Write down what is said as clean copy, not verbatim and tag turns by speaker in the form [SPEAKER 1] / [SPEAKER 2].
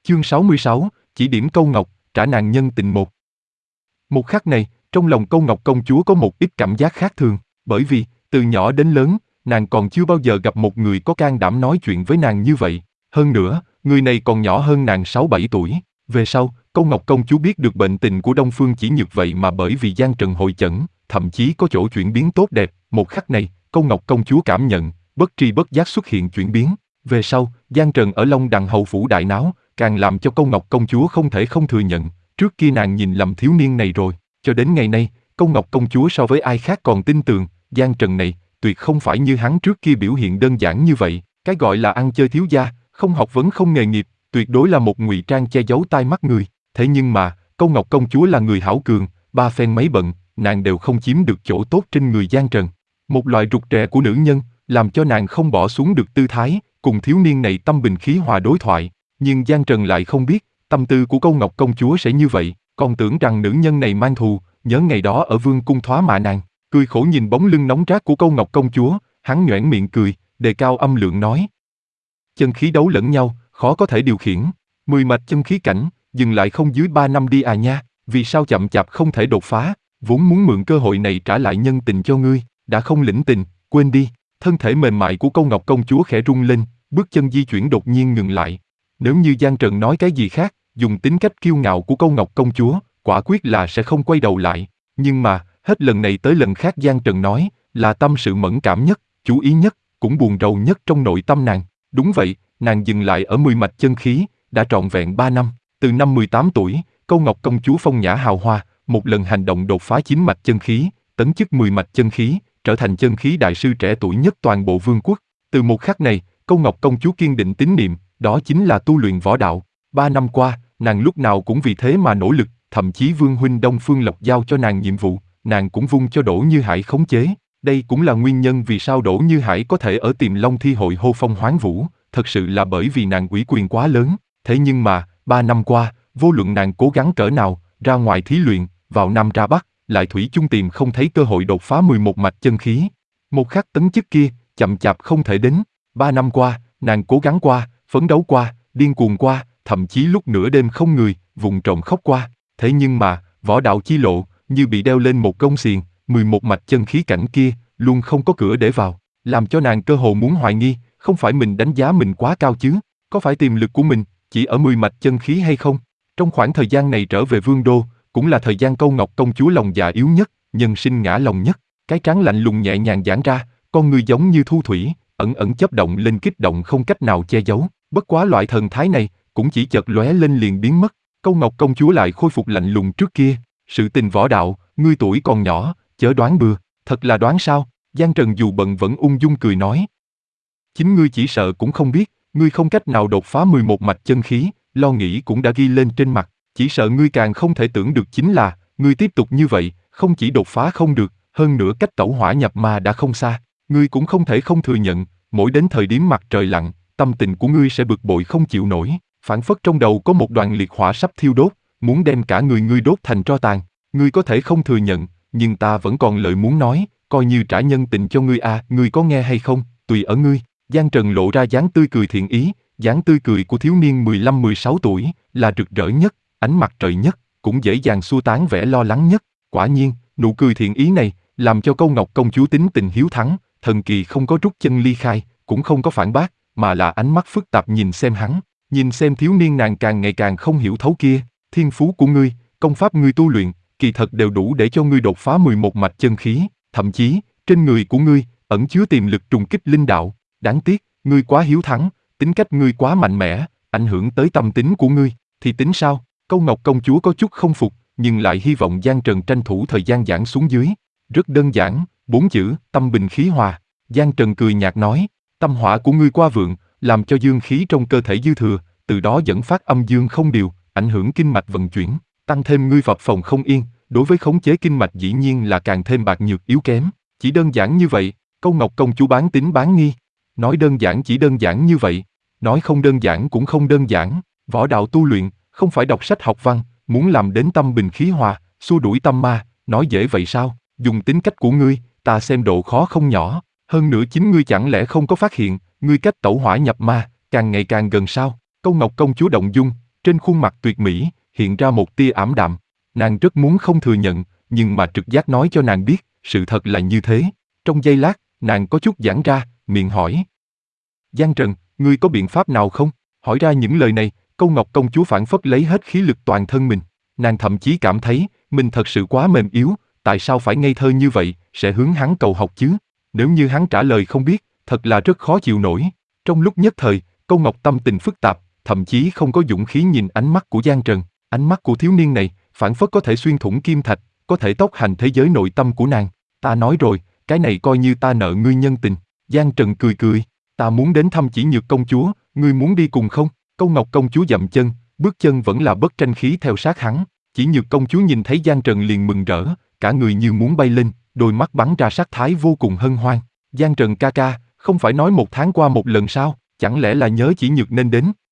[SPEAKER 1] Chương 66, chỉ điểm Câu Ngọc, trả nàng nhân tình một. Một khắc này, trong lòng Câu Ngọc công chúa có một ít cảm giác khác thường, bởi vì, từ nhỏ đến lớn, nàng còn chưa bao giờ gặp một người có can đảm nói chuyện với nàng như vậy. Hơn nữa, người này còn nhỏ hơn nàng 6-7 tuổi. Về sau, Câu Ngọc công chúa biết được bệnh tình của Đông Phương Chỉ Nhược vậy mà bởi vì Giang Trần hội chẩn, thậm chí có chỗ chuyển biến tốt đẹp. Một khắc này, Câu Ngọc công chúa cảm nhận, bất tri bất giác xuất hiện chuyển biến. Về sau, Giang Trần ở Long Đằng hầu phủ đại náo, càng làm cho Câu Ngọc công chúa không thể không thừa nhận, trước kia nàng nhìn lầm thiếu niên này rồi. Cho đến ngày nay, Câu Ngọc công chúa so với ai khác còn tin tưởng, Giang Trần này, tuyệt không phải như hắn trước kia biểu hiện đơn giản như vậy. Cái gọi là ăn chơi thiếu gia, không học vấn không nghề nghiệp, tuyệt đối là một ngụy trang che giấu tai mắt người. Thế nhưng mà, Câu Ngọc công chúa là người hảo cường, ba phen mấy bận, nàng đều không chiếm được chỗ tốt trên người Giang Trần. Một loại rụt rè của nữ nhân, làm cho nàng không bỏ xuống được tư thái, cùng thiếu niên này tâm bình khí hòa đối thoại. Nhưng Giang Trần lại không biết, tâm tư của Câu Ngọc công chúa sẽ như vậy, còn tưởng rằng nữ nhân này mang thù, nhớ ngày đó ở vương cung thoá mạ nàng. Cười khổ nhìn bóng lưng nóng rát của Câu Ngọc công chúa, hắn nhoẻn miệng cười, đề cao âm lượng nói. Chân khí đấu lẫn nhau, khó có thể điều khiển. 10 mạch chân khí cảnh, dừng lại không dưới 3 năm đi à nha, vì sao chậm chạp không thể đột phá, vốn muốn mượn cơ hội này trả lại nhân tình cho ngươi, đã không lĩnh tình, quên đi. Thân thể mềm mại của Câu Ngọc công chúa khẽ rung lên, bước chân di chuyển đột nhiên ngừng lại. Nếu như Giang Trần nói cái gì khác, dùng tính cách kiêu ngạo của Câu Ngọc công chúa, quả quyết là sẽ không quay đầu lại. Nhưng mà, hết lần này tới lần khác Giang Trần nói, là tâm sự mẫn cảm nhất, chú ý nhất, cũng buồn rầu nhất trong nội tâm nàng. Đúng vậy, nàng dừng lại ở 10 mạch chân khí, đã trọn vẹn 3 năm. Từ năm 18 tuổi, Câu Ngọc công chúa phong nhã hào hoa, một lần hành động đột phá 9 mạch chân khí, tấn chức 10 mạch chân khí, trở thành chân khí đại sư trẻ tuổi nhất toàn bộ vương quốc. Từ một khắc này, Câu Ngọc công chúa kiên định tín niệm, đó chính là tu luyện võ đạo. 3 năm qua, nàng lúc nào cũng vì thế mà nỗ lực, thậm chí Vương huynh Đông Phương Lộc giao cho nàng nhiệm vụ, nàng cũng vung cho Đỗ Như Hải khống chế. Đây cũng là nguyên nhân vì sao Đỗ Như Hải có thể ở Tiềm Long Thi hội hô phong hoán vũ, thật sự là bởi vì nàng ủy quyền quá lớn. Thế nhưng mà, 3 năm qua, vô luận nàng cố gắng cỡ nào, ra ngoài thí luyện, vào Nam ra Bắc, lại thủy chung tìm không thấy cơ hội đột phá 11 mạch chân khí. Một khắc tấn chức kia, chậm chạp không thể đến. 3 năm qua, nàng cố gắng qua, phấn đấu qua, điên cuồng qua, thậm chí lúc nửa đêm không người, vùng trộm khóc qua. Thế nhưng mà, võ đạo chi lộ, như bị đeo lên một gông xiềng, 11 mạch chân khí cảnh kia, luôn không có cửa để vào, làm cho nàng cơ hồ muốn hoài nghi, không phải mình đánh giá mình quá cao chứ, có phải tiềm lực của mình chỉ ở 10 mạch chân khí hay không? Trong khoảng thời gian này trở về vương đô, cũng là thời gian Câu Ngọc công chúa lòng dạ yếu nhất, nhân sinh ngã lòng nhất, cái trán lạnh lùng nhẹ nhàng giãn ra, con người giống như thu thủy, ẩn ẩn chớp động lên kích động không cách nào che giấu. Bất quá loại thần thái này cũng chỉ chợt lóe lên liền biến mất. Câu Ngọc công chúa lại khôi phục lạnh lùng trước kia. Sự tình võ đạo, ngươi tuổi còn nhỏ, chớ đoán bừa. Thật là đoán sao? Giang Trần dù bận vẫn ung dung cười nói. Chính ngươi chỉ sợ cũng không biết, ngươi không cách nào đột phá 11 mạch chân khí, lo nghĩ cũng đã ghi lên trên mặt. Chỉ sợ ngươi càng không thể tưởng được chính là, ngươi tiếp tục như vậy, không chỉ đột phá không được, hơn nữa cách tẩu hỏa nhập ma đã không xa. Ngươi cũng không thể không thừa nhận, mỗi đến thời điểm mặt trời lặn, tâm tình của ngươi sẽ bực bội không chịu nổi, phảng phất trong đầu có một đoàn liệt hỏa sắp thiêu đốt, muốn đem cả người ngươi đốt thành tro tàn. Ngươi có thể không thừa nhận, nhưng ta vẫn còn lời muốn nói, coi như trả nhân tình cho ngươi à, ngươi có nghe hay không, tùy ở ngươi. Giang Trần lộ ra dáng tươi cười thiện ý, dáng tươi cười của thiếu niên 15-16 tuổi, là rực rỡ nhất, ánh mặt trời nhất, cũng dễ dàng xua tán vẻ lo lắng nhất. Quả nhiên, nụ cười thiện ý này, làm cho Câu Ngọc công chúa tính tình hiếu thắng, thần kỳ không có rút chân ly khai, cũng không có phản bác, mà là ánh mắt phức tạp nhìn xem hắn, nhìn xem thiếu niên nàng càng ngày càng không hiểu thấu kia. Thiên phú của ngươi, công pháp ngươi tu luyện, kỳ thật đều đủ để cho ngươi đột phá 11 mạch chân khí, thậm chí, trên người của ngươi, ẩn chứa tiềm lực trùng kích linh đạo. Đáng tiếc, ngươi quá hiếu thắng, tính cách ngươi quá mạnh mẽ, ảnh hưởng tới tâm tính của ngươi, thì tính sao? Câu Ngọc công chúa có chút không phục, nhưng lại hy vọng Giang Trần tranh thủ thời gian giảng xuống dưới. Rất đơn giản, 4 chữ, tâm bình khí hòa. Giang Trần cười nhạt nói, tâm hỏa của ngươi qua vượng, làm cho dương khí trong cơ thể dư thừa, từ đó dẫn phát âm dương không điều, ảnh hưởng kinh mạch vận chuyển, tăng thêm ngươi phập phồng không yên, đối với khống chế kinh mạch dĩ nhiên là càng thêm bạc nhược yếu kém. Chỉ đơn giản như vậy, Câu Ngọc công chúa bán tín bán nghi. Nói đơn giản chỉ đơn giản như vậy, nói không đơn giản cũng không đơn giản. Võ đạo tu luyện, không phải đọc sách học văn, muốn làm đến tâm bình khí hòa, xua đuổi tâm ma, nói dễ vậy sao? Dùng tính cách của ngươi, ta xem độ khó không nhỏ. Hơn nữa chính ngươi chẳng lẽ không có phát hiện, ngươi cách tẩu hỏa nhập ma, càng ngày càng gần sao? Câu Ngọc công chúa động dung, Trên khuôn mặt tuyệt mỹ, hiện ra một tia ảm đạm. Nàng rất muốn không thừa nhận, nhưng mà trực giác nói cho nàng biết, sự thật là như thế. Trong giây lát, nàng có chút giãn ra, miệng hỏi. Giang Trần, ngươi có biện pháp nào không? Hỏi ra những lời này, Câu Ngọc công chúa phảng phất lấy hết khí lực toàn thân mình. Nàng thậm chí cảm thấy, mình thật sự quá mềm yếu, tại sao phải ngây thơ như vậy, sẽ hướng hắn cầu học chứ? Nếu như hắn trả lời không biết, thật là rất khó chịu nổi. Trong lúc nhất thời, Câu Ngọc tâm tình phức tạp, thậm chí không có dũng khí nhìn ánh mắt của Giang Trần. Ánh mắt của thiếu niên này, phảng phất có thể xuyên thủng kim thạch, có thể tốc hành thế giới nội tâm của nàng. Ta nói rồi, cái này coi như ta nợ ngươi nhân tình. Giang Trần cười cười, ta muốn đến thăm Chỉ Nhược công chúa, ngươi muốn đi cùng không? Câu Ngọc công chúa dậm chân, bước chân vẫn là bất tranh khí theo sát hắn. Chỉ Nhược công chúa nhìn thấy Giang Trần liền mừng rỡ, cả người như muốn bay lên, đôi mắt bắn ra sắc thái vô cùng hân hoan. Giang Trần ca ca, không phải nói 1 tháng qua một lần sao, chẳng lẽ là nhớ Chỉ Nhược nên đến?